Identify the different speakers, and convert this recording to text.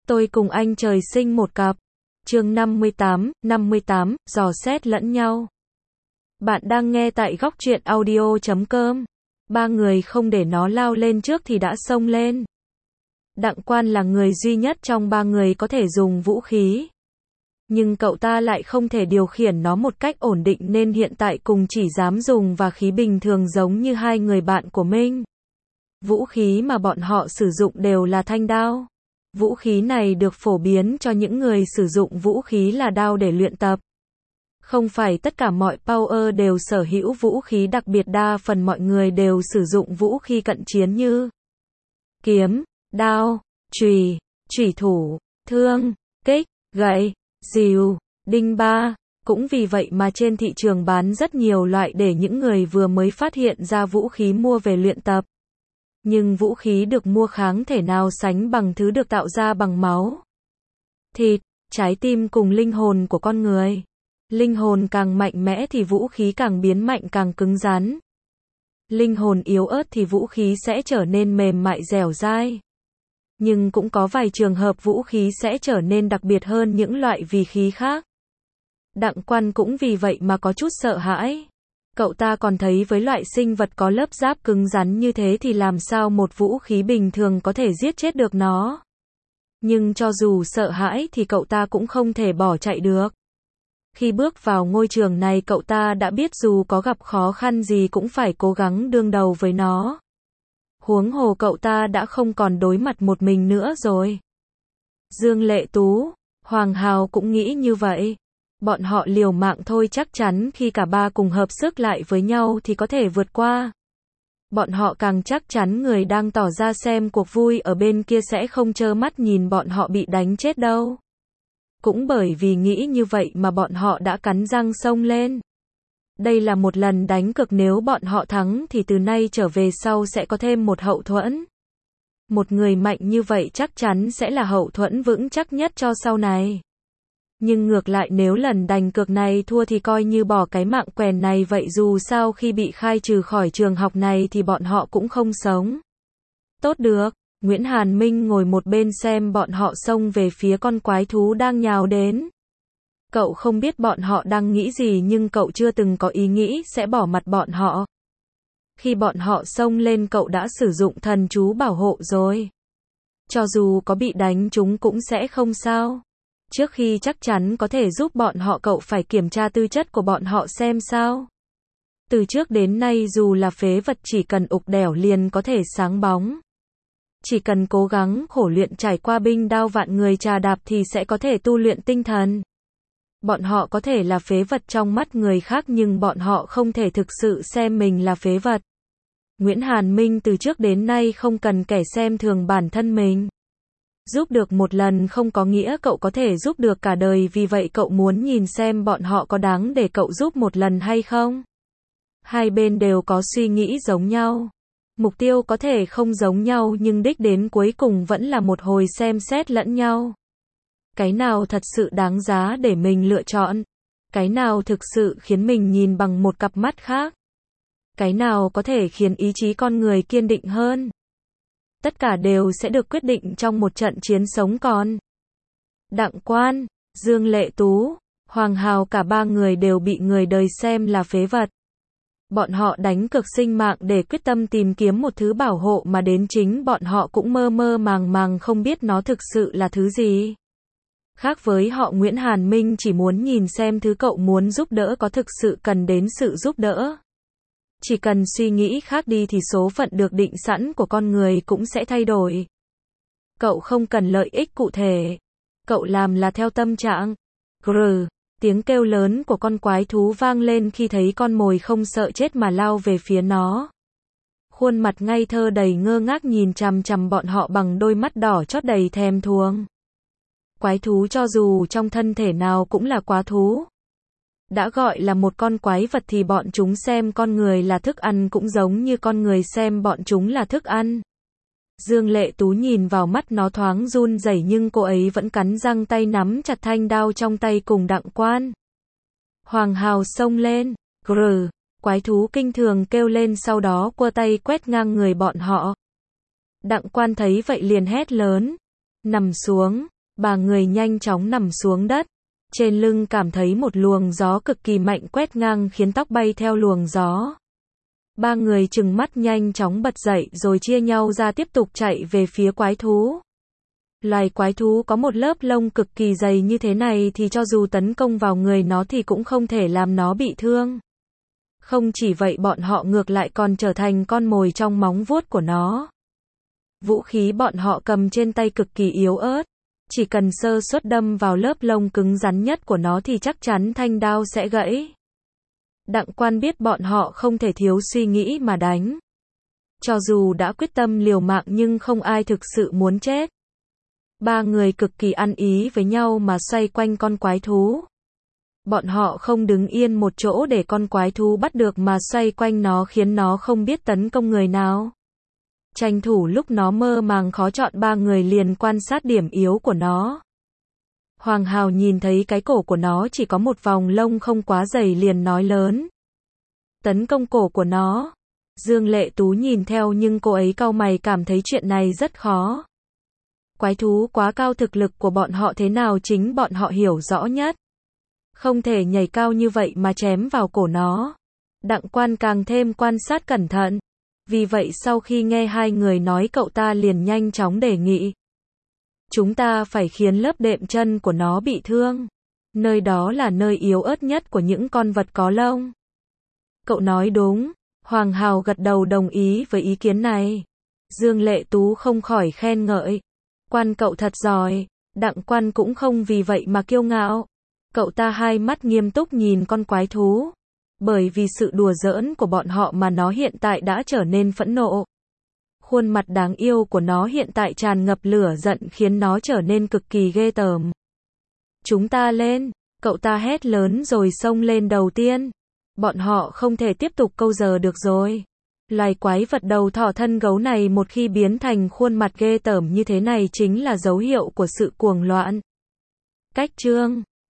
Speaker 1: Tôi cùng anh trời sinh một cặp. Chương 58, dò xét lẫn nhau. Bạn đang nghe tại góc truyện audio.com. Ba người không để nó lao lên trước thì đã xông lên. Đặng Quan là người duy nhất trong ba người có thể dùng vũ khí. Nhưng cậu ta lại không thể điều khiển nó một cách ổn định nên hiện tại cùng chỉ dám dùng và khí bình thường giống như hai người bạn của mình. Vũ khí mà bọn họ sử dụng đều là thanh đao. Vũ khí này được phổ biến cho những người sử dụng vũ khí là đao để luyện tập. Không phải tất cả mọi power đều sở hữu vũ khí, đặc biệt đa phần mọi người đều sử dụng vũ khí cận chiến như kiếm, đao, chùy, chủy thủ, thương, kích, gậy, rìu, đinh ba. Cũng vì vậy mà trên thị trường bán rất nhiều loại để những người vừa mới phát hiện ra vũ khí mua về luyện tập. Nhưng vũ khí được mua kháng thể nào sánh bằng thứ được tạo ra bằng máu, thịt, trái tim cùng linh hồn của con người. Linh hồn càng mạnh mẽ thì vũ khí càng biến mạnh, càng cứng rắn. Linh hồn yếu ớt thì vũ khí sẽ trở nên mềm mại dẻo dai. Nhưng cũng có vài trường hợp vũ khí sẽ trở nên đặc biệt hơn những loại vũ khí khác. Đặng Quan cũng vì vậy mà có chút sợ hãi. Cậu ta còn thấy với loại sinh vật có lớp giáp cứng rắn như thế thì làm sao một vũ khí bình thường có thể giết chết được nó. Nhưng cho dù sợ hãi thì cậu ta cũng không thể bỏ chạy được. Khi bước vào ngôi trường này cậu ta đã biết dù có gặp khó khăn gì cũng phải cố gắng đương đầu với nó. Huống hồ cậu ta đã không còn đối mặt một mình nữa rồi. Dương Lệ Tú, Hoàng Hào cũng nghĩ như vậy. Bọn họ liều mạng thôi, chắc chắn khi cả ba cùng hợp sức lại với nhau thì có thể vượt qua. Bọn họ càng chắc chắn người đang tỏ ra xem cuộc vui ở bên kia sẽ không trơ mắt nhìn bọn họ bị đánh chết đâu. Cũng bởi vì nghĩ như vậy mà bọn họ đã cắn răng xông lên. Đây là một lần đánh cược, nếu bọn họ thắng thì từ nay trở về sau sẽ có thêm một hậu thuẫn. Một người mạnh như vậy chắc chắn sẽ là hậu thuẫn vững chắc nhất cho sau này. Nhưng ngược lại nếu lần đánh cược này thua thì coi như bỏ cái mạng quèn này vậy, dù sao khi bị khai trừ khỏi trường học này thì bọn họ cũng không sống tốt được. Nguyễn Hàn Minh ngồi một bên xem bọn họ xông về phía con quái thú đang nhào đến. Cậu không biết bọn họ đang nghĩ gì nhưng cậu chưa từng có ý nghĩ sẽ bỏ mặt bọn họ. Khi bọn họ xông lên cậu đã sử dụng thần chú bảo hộ rồi. Cho dù có bị đánh chúng cũng sẽ không sao. Trước khi chắc chắn có thể giúp bọn họ cậu phải kiểm tra tư chất của bọn họ xem sao. Từ trước đến nay dù là phế vật chỉ cần ục đẻo liền có thể sáng bóng. Chỉ cần cố gắng khổ luyện trải qua binh đao vạn người trà đạp thì sẽ có thể tu luyện tinh thần. Bọn họ có thể là phế vật trong mắt người khác nhưng bọn họ không thể thực sự xem mình là phế vật. Nguyễn Hàn Minh từ trước đến nay không cần kẻ xem thường bản thân mình. Giúp được một lần không có nghĩa cậu có thể giúp được cả đời, vì vậy cậu muốn nhìn xem bọn họ có đáng để cậu giúp một lần hay không. Hai bên đều có suy nghĩ giống nhau. Mục tiêu có thể không giống nhau nhưng đích đến cuối cùng vẫn là một hồi xem xét lẫn nhau. Cái nào thật sự đáng giá để mình lựa chọn? Cái nào thực sự khiến mình nhìn bằng một cặp mắt khác? Cái nào có thể khiến ý chí con người kiên định hơn? Tất cả đều sẽ được quyết định trong một trận chiến sống còn. Đặng Quan, Dương Lệ Tú, Hoàng Hào, cả ba người đều bị người đời xem là phế vật. Bọn họ đánh cược sinh mạng để quyết tâm tìm kiếm một thứ bảo hộ mà đến chính bọn họ cũng mơ mơ màng màng không biết nó thực sự là thứ gì. Khác với họ, Nguyễn Hàn Minh chỉ muốn nhìn xem thứ cậu muốn giúp đỡ có thực sự cần đến sự giúp đỡ. Chỉ cần suy nghĩ khác đi thì số phận được định sẵn của con người cũng sẽ thay đổi. Cậu không cần lợi ích cụ thể. Cậu làm là theo tâm trạng. Grr, tiếng kêu lớn của con quái thú vang lên khi thấy con mồi không sợ chết mà lao về phía nó. Khuôn mặt ngây thơ đầy ngơ ngác nhìn chằm chằm bọn họ bằng đôi mắt đỏ chót đầy thèm thuồng. Quái thú cho dù trong thân thể nào cũng là quá thú. Đã gọi là một con quái vật thì bọn chúng xem con người là thức ăn cũng giống như con người xem bọn chúng là thức ăn. Dương Lệ Tú nhìn vào mắt nó thoáng run rẩy nhưng cô ấy vẫn cắn răng tay nắm chặt thanh đao trong tay cùng Đặng Quan. Hoàng Hào xông lên. Grr, quái thú kinh thường kêu lên sau đó quơ tay quét ngang người bọn họ. Đặng Quan thấy vậy liền hét lớn. Nằm xuống. Ba người nhanh chóng nằm xuống đất. Trên lưng cảm thấy một luồng gió cực kỳ mạnh quét ngang khiến tóc bay theo luồng gió. Ba người trừng mắt nhanh chóng bật dậy rồi chia nhau ra tiếp tục chạy về phía quái thú. Loài quái thú có một lớp lông cực kỳ dày như thế này thì cho dù tấn công vào người nó thì cũng không thể làm nó bị thương. Không chỉ vậy bọn họ ngược lại còn trở thành con mồi trong móng vuốt của nó. Vũ khí bọn họ cầm trên tay cực kỳ yếu ớt. Chỉ cần sơ suất đâm vào lớp lông cứng rắn nhất của nó thì chắc chắn thanh đao sẽ gãy. Đặng Quan biết bọn họ không thể thiếu suy nghĩ mà đánh. Cho dù đã quyết tâm liều mạng nhưng không ai thực sự muốn chết. Ba người cực kỳ ăn ý với nhau mà xoay quanh con quái thú. Bọn họ không đứng yên một chỗ để con quái thú bắt được mà xoay quanh nó khiến nó không biết tấn công người nào. Tranh thủ lúc nó mơ màng khó chọn ba người liền quan sát điểm yếu của nó. Hoàng Hào nhìn thấy cái cổ của nó chỉ có một vòng lông không quá dày liền nói lớn. Tấn công cổ của nó. Dương Lệ Tú nhìn theo nhưng cô ấy cau mày cảm thấy chuyện này rất khó. Quái thú quá cao thực lực của bọn họ thế nào chính bọn họ hiểu rõ nhất. Không thể nhảy cao như vậy mà chém vào cổ nó. Đặng Quan càng thêm quan sát cẩn thận. Vì vậy sau khi nghe hai người nói cậu ta liền nhanh chóng đề nghị. Chúng ta phải khiến lớp đệm chân của nó bị thương. Nơi đó là nơi yếu ớt nhất của những con vật có lông. Cậu nói đúng. Hoàng Hào gật đầu đồng ý với ý kiến này. Dương Lệ Tú không khỏi khen ngợi. Quan cậu thật giỏi. Đặng Quan cũng không vì vậy mà kiêu ngạo. Cậu ta hai mắt nghiêm túc nhìn con quái thú. Bởi vì sự đùa giỡn của bọn họ mà nó hiện tại đã trở nên phẫn nộ. Khuôn mặt đáng yêu của nó hiện tại tràn ngập lửa giận khiến nó trở nên cực kỳ ghê tởm. Chúng ta lên, cậu ta hét lớn rồi xông lên đầu tiên. Bọn họ không thể tiếp tục câu giờ được rồi. Loài quái vật đầu thỏ thân gấu này một khi biến thành khuôn mặt ghê tởm như thế này chính là dấu hiệu của sự cuồng loạn. Cách chương